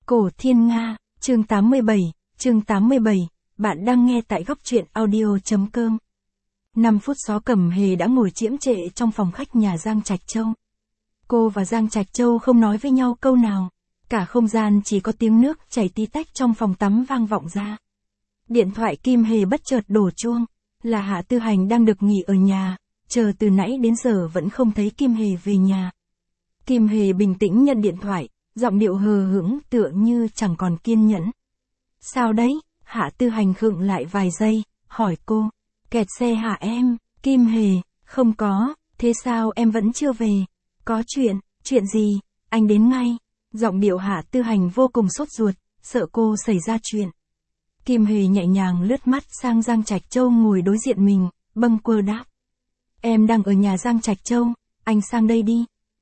Cổ Thiên Nga, chương 87, bạn đang nghe tại góc truyện audio.com. 5 phút Xó Cẩm Hề đã ngồi chiếm trệ trong phòng khách nhà Giang Trạch Châu. Cô và Giang Trạch Châu không nói với nhau câu nào, cả không gian chỉ có tiếng nước chảy tí tách trong phòng tắm vang vọng ra. Điện thoại Kim Hề bất chợt đổ chuông, là Hạ Tư Hành đang được nghỉ ở nhà, chờ từ nãy đến giờ vẫn không thấy Kim Hề về nhà. Kim Hề bình tĩnh nhận điện thoại, giọng điệu hờ hững tựa như chẳng còn kiên nhẫn. Sao đấy? Hạ Tư Hành khựng lại vài giây, hỏi cô. Kẹt xe hả em? Kim Hề, không có, thế sao em vẫn chưa về? Có chuyện gì? Anh đến ngay. Giọng điệu Hạ Tư Hành vô cùng sốt ruột, sợ cô xảy ra chuyện. Kim Hề nhẹ nhàng lướt mắt sang Giang Trạch Châu ngồi đối diện mình, bâng quơ đáp. Em đang ở nhà Giang Trạch Châu, anh sang đây đi.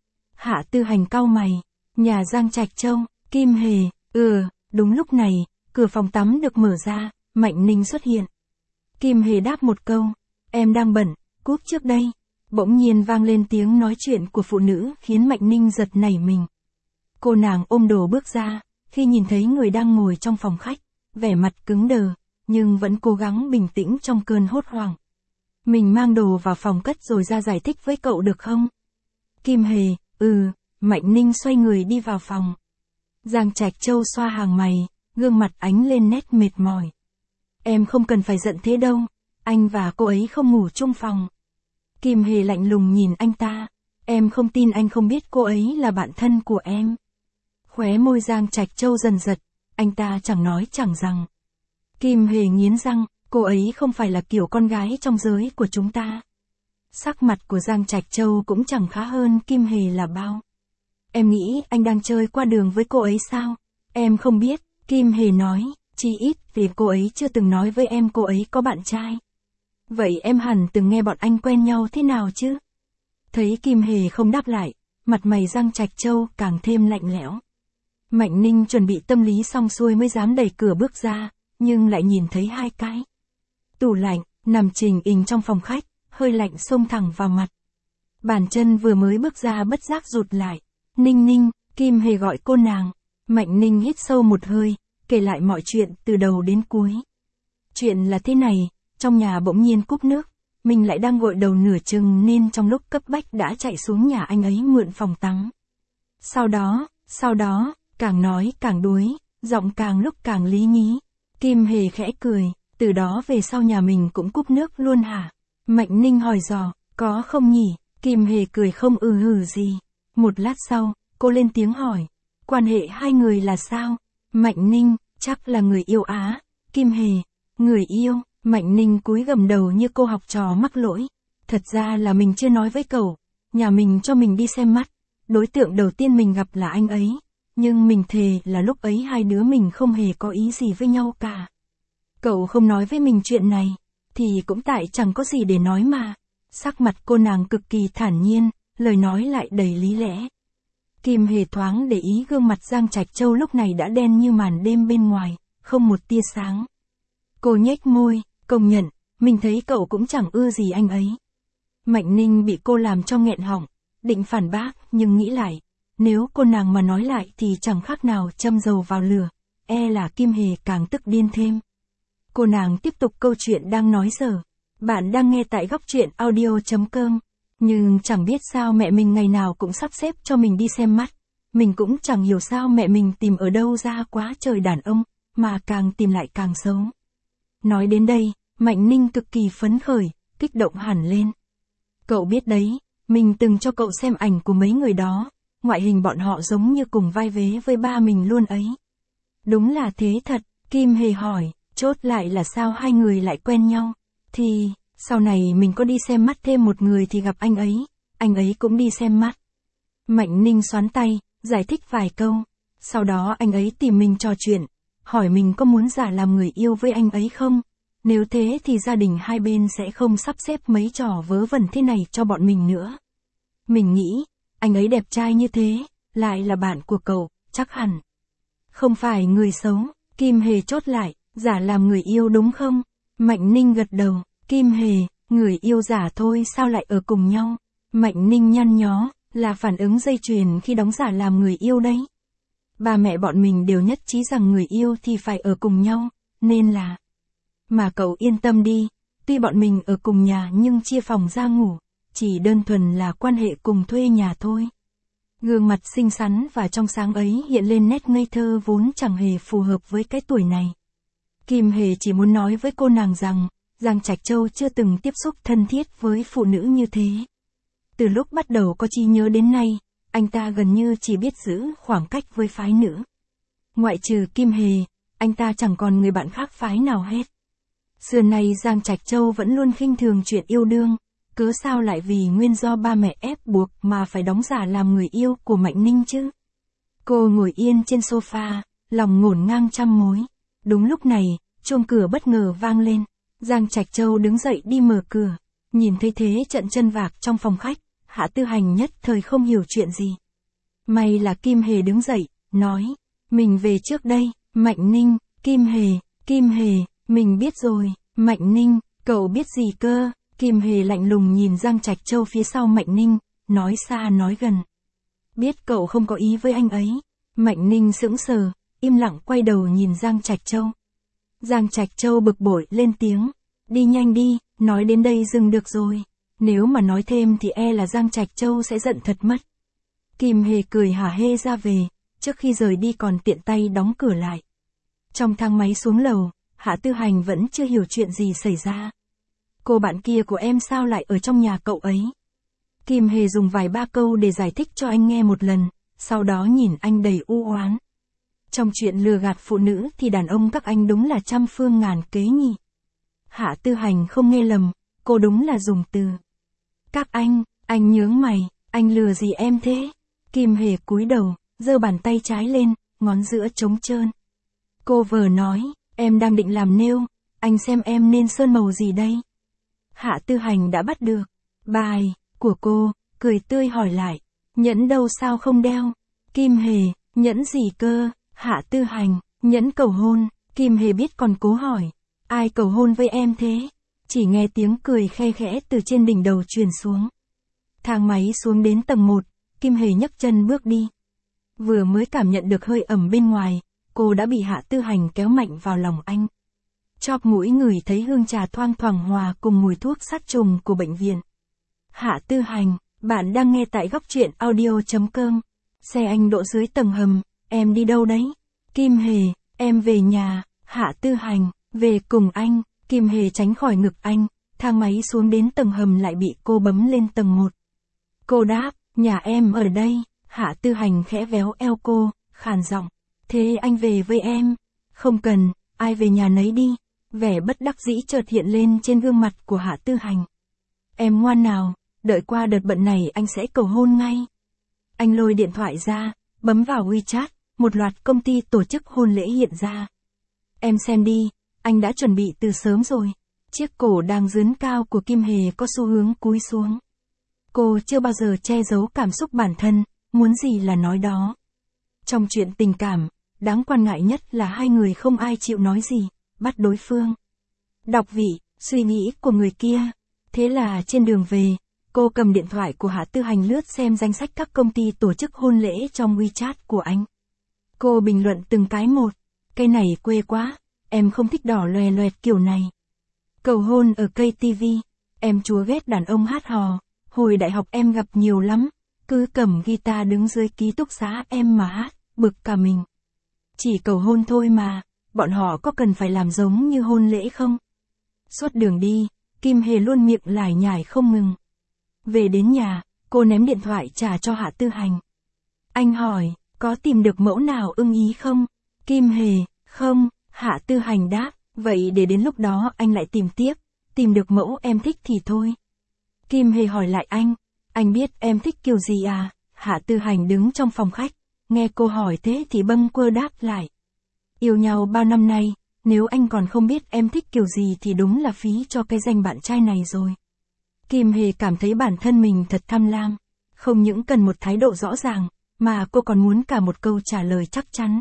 Hạ Tư Hành cau mày. Nhà Giang Trạch Châu, Kim Hề, đúng lúc này, cửa phòng tắm được mở ra, Mạnh Ninh xuất hiện. Kim Hề đáp một câu, em đang bận, cúp trước đây. Bỗng nhiên vang lên tiếng nói chuyện của phụ nữ khiến Mạnh Ninh giật nảy mình. Cô nàng ôm đồ bước ra, khi nhìn thấy người đang ngồi trong phòng khách, vẻ mặt cứng đờ, nhưng vẫn cố gắng bình tĩnh trong cơn hốt hoảng. Mình mang đồ vào phòng cất rồi ra giải thích với cậu được không? Kim Hề, Mạnh Ninh xoay người đi vào phòng. Giang Trạch Châu xoa hàng mày, gương mặt ánh lên nét mệt mỏi. Em không cần phải giận thế đâu, anh và cô ấy không ngủ chung phòng. Kim Hề lạnh lùng nhìn anh ta, em không tin anh không biết cô ấy là bạn thân của em. Khóe môi Giang Trạch Châu dần giật, anh ta chẳng nói chẳng rằng. Kim Hề nghiến răng, cô ấy không phải là kiểu con gái trong giới của chúng ta. Sắc mặt của Giang Trạch Châu cũng chẳng khá hơn Kim Hề là bao. Em nghĩ anh đang chơi qua đường với cô ấy sao? Em không biết, Kim Hề nói, chỉ ít vì cô ấy chưa từng nói với em cô ấy có bạn trai. Vậy em hẳn từng nghe bọn anh quen nhau thế nào chứ? Thấy Kim Hề không đáp lại, mặt mày Giang Trạch Châu càng thêm lạnh lẽo. Mạnh Ninh chuẩn bị tâm lý xong xuôi mới dám đẩy cửa bước ra, nhưng lại nhìn thấy hai cái tủ lạnh nằm chình ình trong phòng khách, hơi lạnh xông thẳng vào mặt. Bàn chân vừa mới bước ra bất giác rụt lại. Ninh Ninh, Kim Hề gọi cô nàng. Mạnh Ninh hít sâu một hơi, kể lại mọi chuyện từ đầu đến cuối. Chuyện là thế này, trong nhà bỗng nhiên cúp nước, mình lại đang gội đầu nửa chừng nên trong lúc cấp bách đã chạy xuống nhà anh ấy mượn phòng tắm. Sau đó, càng nói càng đuối, giọng càng lúc càng lý nhí. Kim Hề khẽ cười, từ đó về sau nhà mình cũng cúp nước luôn hả? Mạnh Ninh hỏi dò, có không nhỉ? Kim Hề cười không hừ gì. Một lát sau, cô lên tiếng hỏi, quan hệ hai người là sao? Mạnh Ninh, chắc là người yêu á. Kim Hề, người yêu. Mạnh Ninh cúi gằm đầu như cô học trò mắc lỗi. Thật ra là mình chưa nói với cậu, nhà mình cho mình đi xem mắt. Đối tượng đầu tiên mình gặp là anh ấy, nhưng mình thề là lúc ấy hai đứa mình không hề có ý gì với nhau cả. Cậu không nói với mình chuyện này, thì cũng tại chẳng có gì để nói mà. Sắc mặt cô nàng cực kỳ thản nhiên, lời nói lại đầy lý lẽ. Kim Hề thoáng để ý gương mặt Giang Trạch Châu lúc này đã đen như màn đêm bên ngoài, không một tia sáng. Cô nhếch môi, công nhận, mình thấy cậu cũng chẳng ưa gì anh ấy. Mạnh Ninh bị cô làm cho nghẹn họng, định phản bác nhưng nghĩ lại, nếu cô nàng mà nói lại thì chẳng khác nào châm dầu vào lửa, là Kim Hề càng tức điên thêm. Cô nàng tiếp tục câu chuyện đang nói dở. Bạn đang nghe tại góc truyện audio.com. Nhưng chẳng biết sao mẹ mình ngày nào cũng sắp xếp cho mình đi xem mắt. Mình cũng chẳng hiểu sao mẹ mình tìm ở đâu ra quá trời đàn ông, mà càng tìm lại càng xấu. Nói đến đây, Mạnh Ninh cực kỳ phấn khởi, kích động hẳn lên. Cậu biết đấy, mình từng cho cậu xem ảnh của mấy người đó, ngoại hình bọn họ giống như cùng vai vế với ba mình luôn ấy. Đúng là thế thật, Kim Hề hỏi, chốt lại là sao hai người lại quen nhau? Thì, sau này mình có đi xem mắt thêm một người thì gặp anh ấy cũng đi xem mắt. Mạnh Ninh xoắn tay, giải thích vài câu, sau đó anh ấy tìm mình trò chuyện, hỏi mình có muốn giả làm người yêu với anh ấy không? Nếu thế thì gia đình hai bên sẽ không sắp xếp mấy trò vớ vẩn thế này cho bọn mình nữa. Mình nghĩ, anh ấy đẹp trai như thế, lại là bạn của cậu, chắc hẳn không phải người xấu. Kim Hề chốt lại, giả làm người yêu đúng không? Mạnh Ninh gật đầu. Kim Hề, người yêu giả thôi sao lại ở cùng nhau? Mạnh Ninh nhăn nhó, là phản ứng dây chuyền khi đóng giả làm người yêu đấy. Ba mẹ bọn mình đều nhất trí rằng người yêu thì phải ở cùng nhau, nên là... Mà cậu yên tâm đi, tuy bọn mình ở cùng nhà nhưng chia phòng ra ngủ, chỉ đơn thuần là quan hệ cùng thuê nhà thôi. Gương mặt xinh xắn và trong sáng ấy hiện lên nét ngây thơ vốn chẳng hề phù hợp với cái tuổi này. Kim Hề chỉ muốn nói với cô nàng rằng, Giang Trạch Châu chưa từng tiếp xúc thân thiết với phụ nữ như thế. Từ lúc bắt đầu có trí nhớ đến nay, anh ta gần như chỉ biết giữ khoảng cách với phái nữ. Ngoại trừ Kim Hề, anh ta chẳng còn người bạn khác phái nào hết. Xưa nay Giang Trạch Châu vẫn luôn khinh thường chuyện yêu đương, cớ sao lại vì nguyên do ba mẹ ép buộc mà phải đóng giả làm người yêu của Mạnh Ninh chứ? Cô ngồi yên trên sofa, lòng ngổn ngang trăm mối. Đúng lúc này, chuông cửa bất ngờ vang lên. Giang Trạch Châu đứng dậy đi mở cửa, nhìn thấy thế trận chân vạc trong phòng khách, Hạ Tư Hành nhất thời không hiểu chuyện gì. May là Kim Hề đứng dậy, nói, mình về trước đây. Mạnh Ninh, Kim Hề, mình biết rồi. Mạnh Ninh, cậu biết gì cơ? Kim Hề lạnh lùng nhìn Giang Trạch Châu phía sau Mạnh Ninh, nói xa nói gần. Biết cậu không có ý với anh ấy. Mạnh Ninh sững sờ, im lặng quay đầu nhìn Giang Trạch Châu. Giang Trạch Châu bực bội lên tiếng, đi nhanh đi, nói đến đây dừng được rồi. Nếu mà nói thêm thì e là Giang Trạch Châu sẽ giận thật mất. Kim Hề cười hả hê ra về, trước khi rời đi còn tiện tay đóng cửa lại. Trong thang máy xuống lầu, Hạ Tư Hành vẫn chưa hiểu chuyện gì xảy ra. Cô bạn kia của em sao lại ở trong nhà cậu ấy? Kim Hề dùng vài ba câu để giải thích cho anh nghe một lần, sau đó nhìn anh đầy u oán. Trong chuyện lừa gạt phụ nữ thì đàn ông các anh đúng là trăm phương ngàn kế nhỉ. Hạ Tư Hành không nghe lầm, cô đúng là dùng từ. Các anh nhướng mày, anh lừa gì em thế? Kim Hề cúi đầu, giơ bàn tay trái lên, ngón giữa trống trơn. Cô vờ nói, em đang định làm nail, anh xem em nên sơn màu gì đây? Hạ Tư Hành đã bắt được bài của cô, cười tươi hỏi lại, nhẫn đâu sao không đeo? Kim Hề, nhẫn gì cơ? Hạ Tư Hành, nhẫn cầu hôn. Kim Hề biết còn cố hỏi, ai cầu hôn với em thế? Chỉ nghe tiếng cười khe khẽ từ trên đỉnh đầu truyền xuống. Thang máy xuống đến tầng 1, Kim Hề nhấc chân bước đi. Vừa mới cảm nhận được hơi ẩm bên ngoài, cô đã bị Hạ Tư Hành kéo mạnh vào lòng anh. Chóp mũi ngửi thấy hương trà thoang thoảng hòa cùng mùi thuốc sát trùng của bệnh viện. Hạ Tư Hành, bạn đang nghe tại góc truyện audio.com. Xe anh đỗ dưới tầng hầm, em đi đâu đấy? Kim Hề, em về nhà. Hạ Tư Hành, về cùng anh. Kim Hề tránh khỏi ngực anh, thang máy xuống đến tầng hầm lại bị cô bấm lên tầng 1. Cô đáp, nhà em ở đây. Hạ Tư Hành khẽ véo eo cô, khàn giọng, thế anh về với em? Không cần, ai về nhà nấy đi. Vẻ bất đắc dĩ chợt hiện lên trên gương mặt của Hạ Tư Hành. Em ngoan nào, đợi qua đợt bận này anh sẽ cầu hôn ngay. Anh lôi điện thoại ra, bấm vào WeChat, một loạt công ty tổ chức hôn lễ hiện ra. Em xem đi, anh đã chuẩn bị từ sớm rồi. Chiếc cổ đang dướn cao của Kim Hề có xu hướng cúi xuống. Cô chưa bao giờ che giấu cảm xúc bản thân, muốn gì là nói đó. Trong chuyện tình cảm, đáng quan ngại nhất là hai người không ai chịu nói gì, bắt đối phương đọc vị, suy nghĩ của người kia. Thế là trên đường về, cô cầm điện thoại của Hạ Tư Hành lướt xem danh sách các công ty tổ chức hôn lễ trong WeChat của anh. Cô bình luận từng cái một, cái này quê quá, em không thích đỏ loè loẹt kiểu này. Cầu hôn ở KTV, em chúa ghét đàn ông hát hò, hồi đại học em gặp nhiều lắm, cứ cầm guitar đứng dưới ký túc xá em mà hát, bực cả mình. Chỉ cầu hôn thôi mà, bọn họ có cần phải làm giống như hôn lễ không? Suốt đường đi, Kim Hề luôn miệng lải nhải không ngừng. Về đến nhà, cô ném điện thoại trả cho Hạ Tư Hành. Anh hỏi, có tìm được mẫu nào ưng ý không? Kim Hề, không. Hạ Tư Hành đáp, vậy để đến lúc đó anh lại tìm tiếp, tìm được mẫu em thích thì thôi. Kim Hề hỏi lại anh biết em thích kiểu gì à? Hạ Tư Hành đứng trong phòng khách, nghe cô hỏi thế thì bâng quơ đáp lại. Yêu nhau bao năm nay, nếu anh còn không biết em thích kiểu gì thì đúng là phí cho cái danh bạn trai này rồi. Kim Hề cảm thấy bản thân mình thật tham lam, không những cần một thái độ rõ ràng, mà cô còn muốn cả một câu trả lời chắc chắn.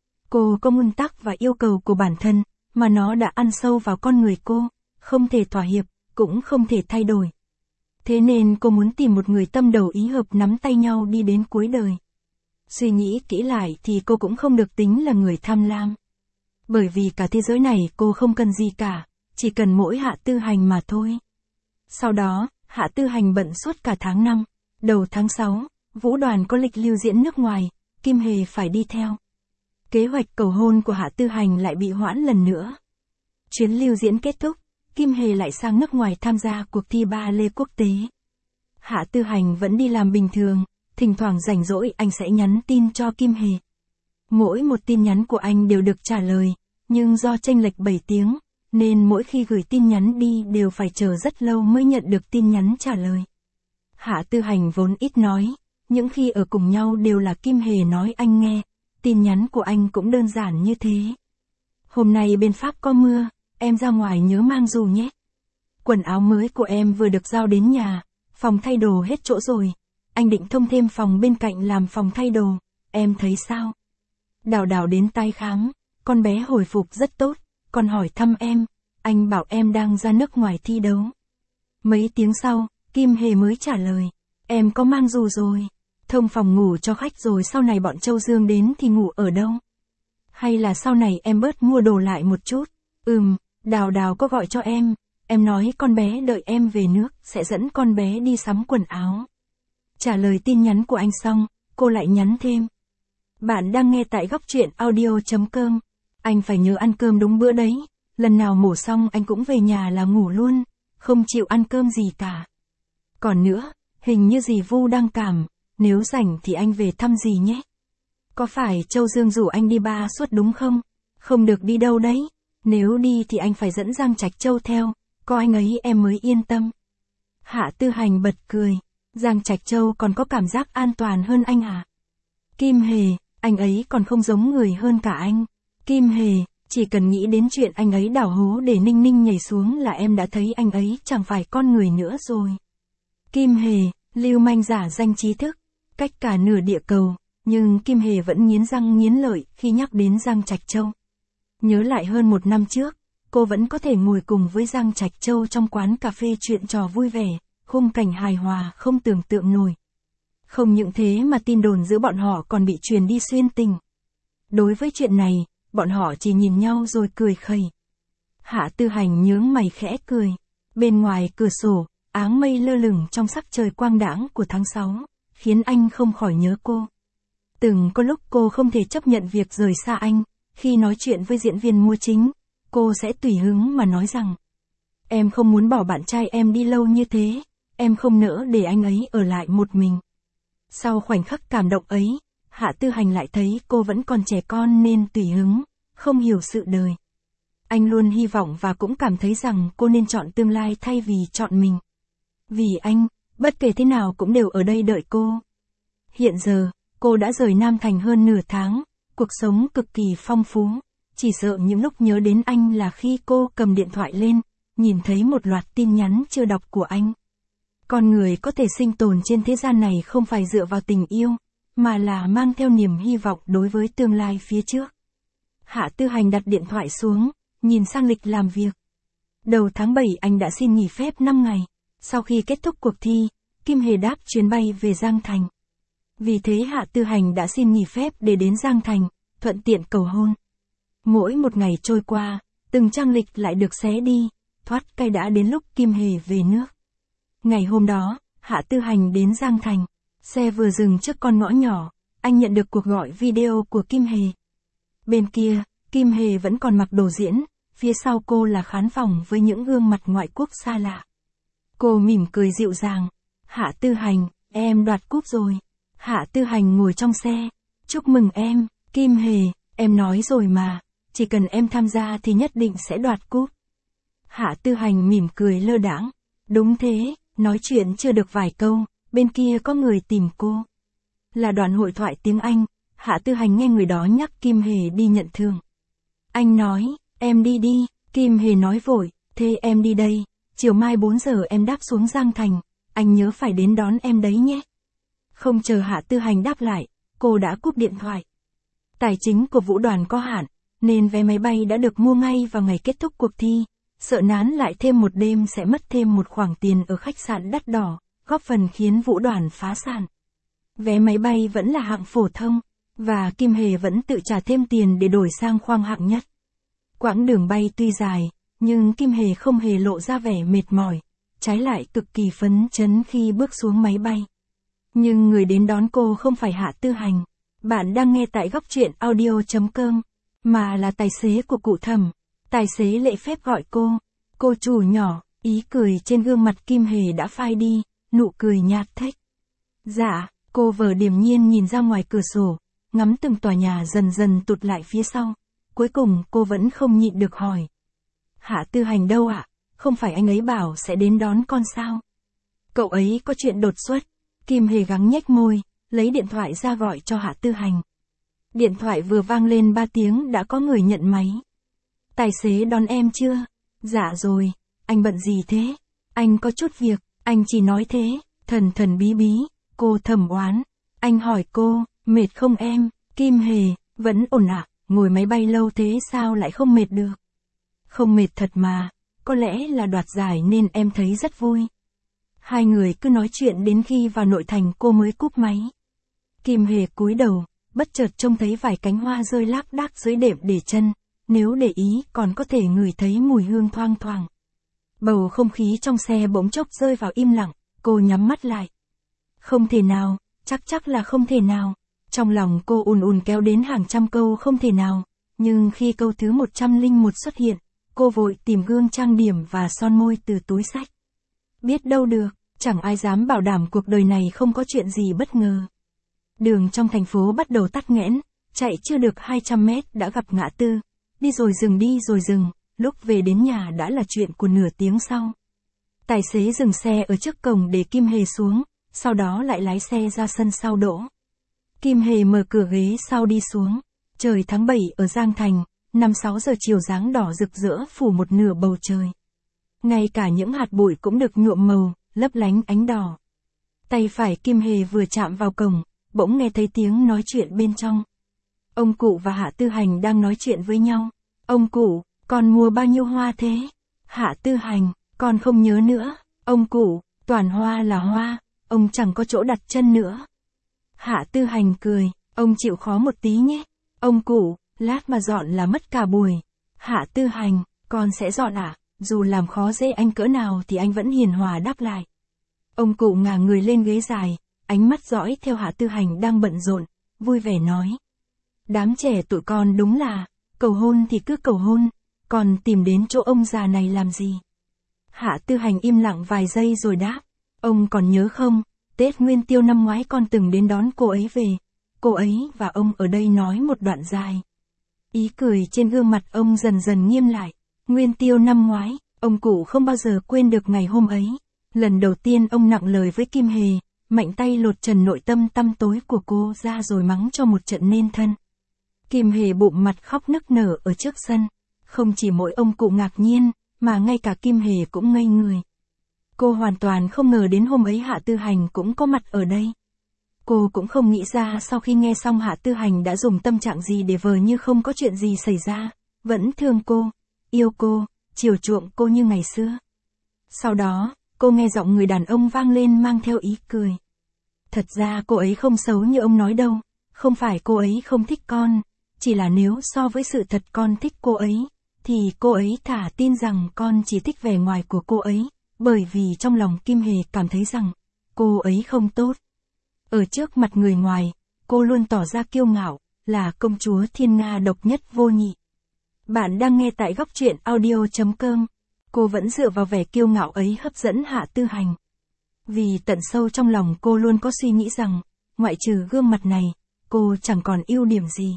Cô có nguyên tắc và yêu cầu của bản thân, mà nó đã ăn sâu vào con người cô, không thể thỏa hiệp, cũng không thể thay đổi. Thế nên cô muốn tìm một người tâm đầu ý hợp nắm tay nhau đi đến cuối đời. Suy nghĩ kỹ lại thì cô cũng không được tính là người tham lam. Bởi vì cả thế giới này cô không cần gì cả, chỉ cần mỗi Hạ Tư Hành mà thôi. Sau đó, Hạ Tư Hành bận suốt cả tháng 5. Đầu tháng 6, Vũ Đoàn có lịch lưu diễn nước ngoài, Kim Hề phải đi theo. Kế hoạch cầu hôn của Hạ Tư Hành lại bị hoãn lần nữa. Chuyến lưu diễn kết thúc, Kim Hề lại sang nước ngoài tham gia cuộc thi ba lê quốc tế. Hạ Tư Hành vẫn đi làm bình thường, thỉnh thoảng rảnh rỗi anh sẽ nhắn tin cho Kim Hề. Mỗi một tin nhắn của anh đều được trả lời, nhưng do chênh lệch 7 tiếng, nên mỗi khi gửi tin nhắn đi đều phải chờ rất lâu mới nhận được tin nhắn trả lời. Hạ Tư Hành vốn ít nói, những khi ở cùng nhau đều là Kim Hề nói anh nghe, tin nhắn của anh cũng đơn giản như thế. Hôm nay bên Pháp có mưa, em ra ngoài nhớ mang dù nhé. Quần áo mới của em vừa được giao đến nhà, phòng thay đồ hết chỗ rồi. Anh định thông thêm phòng bên cạnh làm phòng thay đồ, em thấy sao? Đào Đào đến tái khám, con bé hồi phục rất tốt, còn hỏi thăm em, anh bảo em đang ra nước ngoài thi đấu. Mấy tiếng sau, Kim Hề mới trả lời, em có mang dù rồi, thông phòng ngủ cho khách rồi sau này bọn Châu Dương đến thì ngủ ở đâu? Hay là sau này em bớt mua đồ lại một chút? Đào Đào có gọi cho em nói con bé đợi em về nước sẽ dẫn con bé đi sắm quần áo. Trả lời tin nhắn của anh xong, cô lại nhắn thêm. Bạn đang nghe tại góc truyện audio.com. Anh phải nhớ ăn cơm đúng bữa đấy, lần nào mổ xong anh cũng về nhà là ngủ luôn, không chịu ăn cơm gì cả. Còn nữa, hình như dì Vu đang cảm, nếu rảnh thì anh về thăm dì nhé. Có phải Châu Dương rủ anh đi ba suốt đúng không? Không được đi đâu đấy, nếu đi thì anh phải dẫn Giang Trạch Châu theo, có anh ấy em mới yên tâm. Hạ Tư Hành bật cười, Giang Trạch Châu còn có cảm giác an toàn hơn anh à? Kim Hề, anh ấy còn không giống người hơn cả anh. Kim Hề, chỉ cần nghĩ đến chuyện anh ấy đào hố để Ninh Ninh nhảy xuống là em đã thấy anh ấy chẳng phải con người nữa rồi. Kim Hề, lưu manh giả danh trí thức, cách cả nửa địa cầu, nhưng Kim Hề vẫn nghiến răng nghiến lợi khi nhắc đến Giang Trạch Châu. Nhớ lại hơn 1 năm trước, cô vẫn có thể ngồi cùng với Giang Trạch Châu trong quán cà phê chuyện trò vui vẻ, khung cảnh hài hòa không tưởng tượng nổi. Không những thế mà tin đồn giữa bọn họ còn bị truyền đi xuyên tình. Đối với chuyện này, bọn họ chỉ nhìn nhau rồi cười khẩy. Hạ Tư Hành nhướng mày khẽ cười. Bên ngoài cửa sổ, áng mây lơ lửng trong sắc trời quang đãng của tháng 6, khiến anh không khỏi nhớ cô. Từng có lúc cô không thể chấp nhận việc rời xa anh, khi nói chuyện với diễn viên Mua Chính, cô sẽ tùy hứng mà nói rằng: em không muốn bỏ bạn trai em đi lâu như thế, em không nỡ để anh ấy ở lại một mình. Sau khoảnh khắc cảm động ấy, Hạ Tư Hành lại thấy cô vẫn còn trẻ con nên tùy hứng, không hiểu sự đời. Anh luôn hy vọng và cũng cảm thấy rằng cô nên chọn tương lai thay vì chọn mình. Vì anh, bất kể thế nào cũng đều ở đây đợi cô. Hiện giờ, cô đã rời Nam Thành hơn nửa tháng, cuộc sống cực kỳ phong phú. Chỉ sợ những lúc nhớ đến anh là khi cô cầm điện thoại lên, nhìn thấy một loạt tin nhắn chưa đọc của anh. Con người có thể sinh tồn trên thế gian này không phải dựa vào tình yêu, mà là mang theo niềm hy vọng đối với tương lai phía trước. Hạ Tư Hành đặt điện thoại xuống, nhìn sang lịch làm việc. Đầu tháng 7 anh đã xin nghỉ phép 5 ngày. Sau khi kết thúc cuộc thi, Kim Hề đáp chuyến bay về Giang Thành. Vì thế Hạ Tư Hành đã xin nghỉ phép để đến Giang Thành, thuận tiện cầu hôn. Mỗi một ngày trôi qua, từng trang lịch lại được xé đi, thoát cái đã đến lúc Kim Hề về nước. Ngày hôm đó, Hạ Tư Hành đến Giang Thành, xe vừa dừng trước con ngõ nhỏ, anh nhận được cuộc gọi video của Kim Hề. Bên kia, Kim Hề vẫn còn mặc đồ diễn, phía sau cô là khán phòng với những gương mặt ngoại quốc xa lạ. Cô mỉm cười dịu dàng, Hạ Tư Hành, em đoạt cúp rồi. Hạ Tư Hành ngồi trong xe, chúc mừng em, Kim Hề, em nói rồi mà, chỉ cần em tham gia thì nhất định sẽ đoạt cúp. Hạ Tư Hành mỉm cười lơ đãng, đúng thế, nói chuyện chưa được vài câu, bên kia có người tìm cô. Là đoàn hội thoại tiếng Anh, Hạ Tư Hành nghe người đó nhắc Kim Hề đi nhận thưởng. Anh nói, em đi đi, Kim Hề nói vội, thế em đi đây, chiều mai 4 giờ em đáp xuống Giang Thành, anh nhớ phải đến đón em đấy nhé. Không chờ Hạ Tư Hành đáp lại, cô đã cúp điện thoại. Tài chính của Vũ Đoàn có hạn, nên vé máy bay đã được mua ngay vào ngày kết thúc cuộc thi, sợ nán lại thêm một đêm sẽ mất thêm một khoản tiền ở khách sạn đắt đỏ, góp phần khiến Vũ Đoàn phá sản. Vé máy bay vẫn là hạng phổ thông, và Kim Hề vẫn tự trả thêm tiền để đổi sang khoang hạng nhất. Quãng đường bay tuy dài, nhưng Kim Hề không hề lộ ra vẻ mệt mỏi, trái lại cực kỳ phấn chấn khi bước xuống máy bay. Nhưng người đến đón cô không phải Hạ Tư Hành. Bạn đang nghe tại góc truyện audio.com, mà là tài xế của cụ Thẩm. Tài xế lễ phép gọi cô chủ nhỏ, ý cười trên gương mặt Kim Hề đã phai đi, nụ cười nhạt thách. Dạ, cô vờ điềm nhiên nhìn ra ngoài cửa sổ, ngắm từng tòa nhà dần dần tụt lại phía sau. Cuối cùng cô vẫn không nhịn được hỏi. Hạ Tư Hành đâu ạ? Không phải anh ấy bảo sẽ đến đón con sao? Cậu ấy có chuyện đột xuất. Kim Hề gắng nhếch môi, lấy điện thoại ra gọi cho Hạ Tư Hành. Điện thoại vừa vang lên 3 tiếng đã có người nhận máy. Tài xế đón em chưa? Dạ rồi, anh bận gì thế? Anh có chút việc, anh chỉ nói thế, thần thần bí bí, cô thầm oán. Anh hỏi cô, mệt không em? Kim Hề, vẫn ổn ạ, ngồi máy bay lâu thế sao lại không mệt được? Không mệt thật mà, có lẽ là đoạt giải nên em thấy rất vui. Hai người cứ nói chuyện đến khi vào nội thành cô mới cúp máy. Kim Hề cúi đầu, bất chợt trông thấy vài cánh hoa rơi lác đác dưới đệm để chân, nếu để ý còn có thể ngửi thấy mùi hương thoang thoảng. Bầu không khí trong xe bỗng chốc rơi vào im lặng, cô nhắm mắt lại. Không thể nào, chắc là không thể nào. Trong lòng cô ùn ùn kéo đến hàng trăm câu không thể nào, nhưng khi câu thứ 101 xuất hiện, cô vội tìm gương trang điểm và son môi từ túi xách. Biết đâu được, chẳng ai dám bảo đảm cuộc đời này không có chuyện gì bất ngờ. Đường trong thành phố bắt đầu tắc nghẽn, chạy chưa được 200 mét đã gặp ngã tư, đi rồi dừng, lúc về đến nhà đã là chuyện của nửa tiếng sau. Tài xế dừng xe ở trước cổng để Kim Hề xuống, sau đó lại lái xe ra sân sau đỗ. Kim Hề mở cửa ghế sau đi xuống. Trời tháng 7 ở Giang Thành, 5-6 giờ chiều dáng đỏ rực rỡ phủ một nửa bầu trời. Ngay cả những hạt bụi cũng được nhuộm màu, lấp lánh ánh đỏ. Tay phải Kim Hề vừa chạm vào cổng, bỗng nghe thấy tiếng nói chuyện bên trong. Ông cụ và Hạ Tư Hành đang nói chuyện với nhau. Ông cụ, con mua bao nhiêu hoa thế? Hạ Tư Hành, con không nhớ nữa. Ông cụ, toàn hoa là hoa, ông chẳng có chỗ đặt chân nữa. Hạ Tư Hành cười, ông chịu khó một tí nhé. Ông cụ, lát mà dọn là mất cả buổi. Hạ Tư Hành, con sẽ dọn à? Dù làm khó dễ anh cỡ nào thì anh vẫn hiền hòa đáp lại. Ông cụ ngả người lên ghế dài, ánh mắt dõi theo Hạ Tư Hành đang bận rộn, vui vẻ nói. Đám trẻ tụi con đúng là, cầu hôn thì cứ cầu hôn, còn tìm đến chỗ ông già này làm gì? Hạ Tư Hành im lặng vài giây rồi đáp, ông còn nhớ không, Tết Nguyên Tiêu năm ngoái con từng đến đón cô ấy về, cô ấy và ông ở đây nói một đoạn dài. Ý cười trên gương mặt ông dần dần nghiêm lại. Nguyên Tiêu năm ngoái, ông cụ không bao giờ quên được ngày hôm ấy. Lần đầu tiên ông nặng lời với Kim Hề, mạnh tay lột trần nội tâm tăm tối của cô ra rồi mắng cho một trận nên thân. Kim Hề bụm mặt khóc nức nở ở trước sân. Không chỉ mỗi ông cụ ngạc nhiên, mà ngay cả Kim Hề cũng ngây người. Cô hoàn toàn không ngờ đến hôm ấy Hạ Tư Hành cũng có mặt ở đây. Cô cũng không nghĩ ra sau khi nghe xong Hạ Tư Hành đã dùng tâm trạng gì để vờ như không có chuyện gì xảy ra, vẫn thương cô, yêu cô, chiều chuộng cô như ngày xưa. Sau đó, cô nghe giọng người đàn ông vang lên mang theo ý cười. Thật ra cô ấy không xấu như ông nói đâu, không phải cô ấy không thích con, chỉ là nếu so với sự thật con thích cô ấy, thì cô ấy thả tin rằng con chỉ thích vẻ ngoài của cô ấy, bởi vì trong lòng Kim Hề cảm thấy rằng, cô ấy không tốt. Ở trước mặt người ngoài, cô luôn tỏ ra kiêu ngạo, là công chúa thiên nga độc nhất vô nhị. Bạn đang nghe tại góc truyện audio.com. Cô vẫn dựa vào vẻ kiêu ngạo ấy hấp dẫn Hạ Tư Hành. Vì tận sâu trong lòng cô luôn có suy nghĩ rằng, ngoại trừ gương mặt này, cô chẳng còn ưu điểm gì.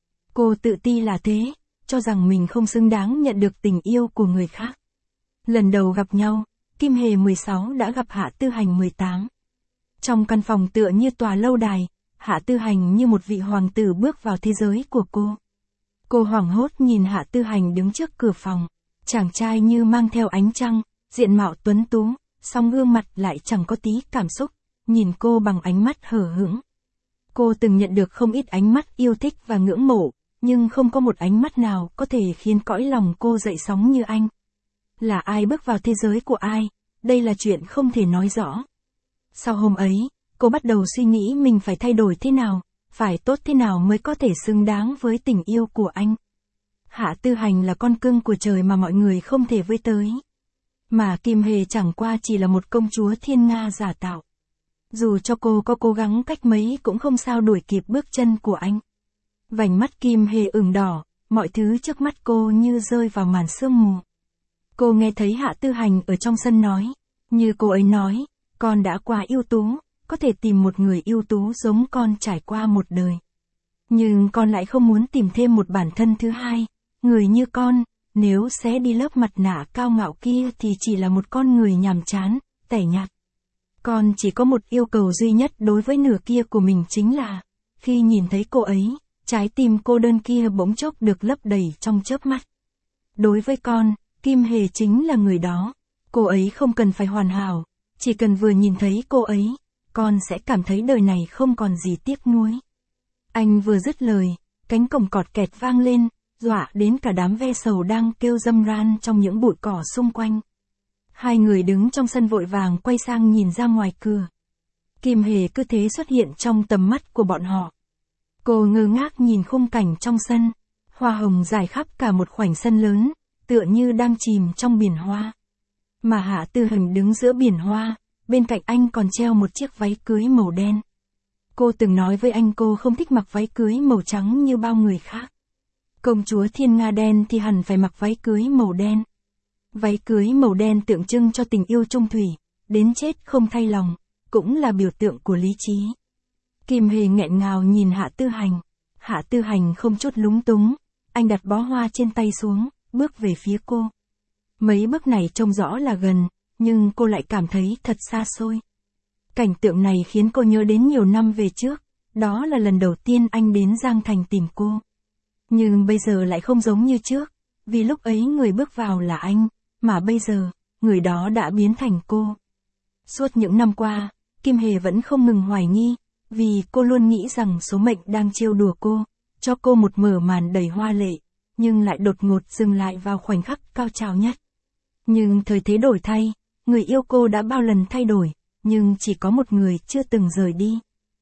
Cô tự ti là thế, cho rằng mình không xứng đáng nhận được tình yêu của người khác. Lần đầu gặp nhau, Kim Hề 16 đã gặp Hạ Tư Hành 18. Trong căn phòng tựa như tòa lâu đài, Hạ Tư Hành như một vị hoàng tử bước vào thế giới của cô. Cô hoảng hốt nhìn Hạ Tư Hành đứng trước cửa phòng. Chàng trai như mang theo ánh trăng, diện mạo tuấn tú, song gương mặt lại chẳng có tí cảm xúc, nhìn cô bằng ánh mắt hờ hững. Cô từng nhận được không ít ánh mắt yêu thích và ngưỡng mộ, nhưng không có một ánh mắt nào có thể khiến cõi lòng cô dậy sóng như anh. Là ai bước vào thế giới của ai, đây là chuyện không thể nói rõ. Sau hôm ấy, cô bắt đầu suy nghĩ mình phải thay đổi thế nào, phải tốt thế nào mới có thể xứng đáng với tình yêu của anh. Hạ Tư Hành là con cưng của trời mà mọi người không thể với tới. Mà Kim Hề chẳng qua chỉ là một công chúa thiên nga giả tạo. Dù cho cô có cố gắng cách mấy cũng không sao đuổi kịp bước chân của anh. Vành mắt Kim Hề ửng đỏ, mọi thứ trước mắt cô như rơi vào màn sương mù. Cô nghe thấy Hạ Tư Hành ở trong sân nói, như cô ấy nói, con đã quá ưu tú, có thể tìm một người ưu tú giống con trải qua một đời. Nhưng con lại không muốn tìm thêm một bản thân thứ hai, người như con, nếu xé đi lớp mặt nạ cao ngạo kia thì chỉ là một con người nhàm chán, tẻ nhạt. Con chỉ có một yêu cầu duy nhất đối với nửa kia của mình chính là, khi nhìn thấy cô ấy, trái tim cô đơn kia bỗng chốc được lấp đầy trong chớp mắt. Đối với con, Kim Hề chính là người đó. Cô ấy không cần phải hoàn hảo, chỉ cần vừa nhìn thấy cô ấy, con sẽ cảm thấy đời này không còn gì tiếc nuối. Anh vừa dứt lời, cánh cổng cọt kẹt vang lên, dọa đến cả đám ve sầu đang kêu râm ran trong những bụi cỏ xung quanh. Hai người đứng trong sân vội vàng quay sang nhìn ra ngoài cửa. Kim Hề cứ thế xuất hiện trong tầm mắt của bọn họ. Cô ngơ ngác nhìn khung cảnh trong sân, hoa hồng rải khắp cả một khoảnh sân lớn, tựa như đang chìm trong biển hoa. Mà Hạ Tư Hành đứng giữa biển hoa, bên cạnh anh còn treo một chiếc váy cưới màu đen. Cô từng nói với anh cô không thích mặc váy cưới màu trắng như bao người khác. Công chúa thiên nga đen thì hẳn phải mặc váy cưới màu đen. Váy cưới màu đen tượng trưng cho tình yêu chung thủy, đến chết không thay lòng, cũng là biểu tượng của lý trí. Kim Hề nghẹn ngào nhìn Hạ Tư Hành. Hạ Tư Hành không chút lúng túng, anh đặt bó hoa trên tay xuống, bước về phía cô. Mấy bước này trông rõ là gần, nhưng cô lại cảm thấy thật xa xôi. Cảnh tượng này khiến cô nhớ đến nhiều năm về trước, đó là lần đầu tiên anh đến Giang Thành tìm cô. Nhưng bây giờ lại không giống như trước, vì lúc ấy người bước vào là anh, mà bây giờ, người đó đã biến thành cô. Suốt những năm qua, Kim Hề vẫn không ngừng hoài nghi, vì cô luôn nghĩ rằng số mệnh đang trêu đùa cô, cho cô một mở màn đầy hoa lệ, nhưng lại đột ngột dừng lại vào khoảnh khắc cao trào nhất. Nhưng thời thế đổi thay, người yêu cô đã bao lần thay đổi, nhưng chỉ có một người chưa từng rời đi.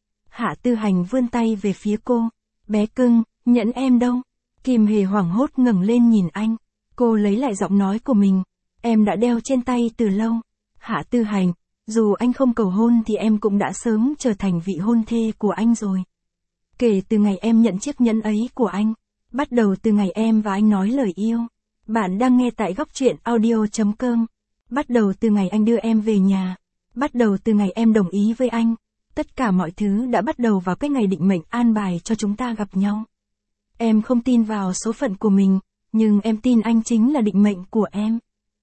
Hạ Tư Hành vươn tay về phía cô, bé cưng, nhẫn em đâu? Kim Hề hoảng hốt ngẩng lên nhìn anh, cô lấy lại giọng nói của mình, em đã đeo trên tay từ lâu. Hạ Tư Hành, dù anh không cầu hôn thì em cũng đã sớm trở thành vị hôn thê của anh rồi. Kể từ ngày em nhận chiếc nhẫn ấy của anh, bắt đầu từ ngày em và anh nói lời yêu. Bạn đang nghe tại Góc Truyện Audio.com. Bắt đầu từ ngày anh đưa em về nhà. Bắt đầu từ ngày em đồng ý với anh. Tất cả mọi thứ đã bắt đầu vào cái ngày định mệnh an bài cho chúng ta gặp nhau. Em không tin vào số phận của mình, nhưng em tin anh chính là định mệnh của em.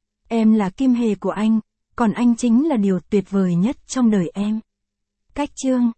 Em là Kim Hề của anh, còn anh chính là điều tuyệt vời nhất trong đời em. Cách chương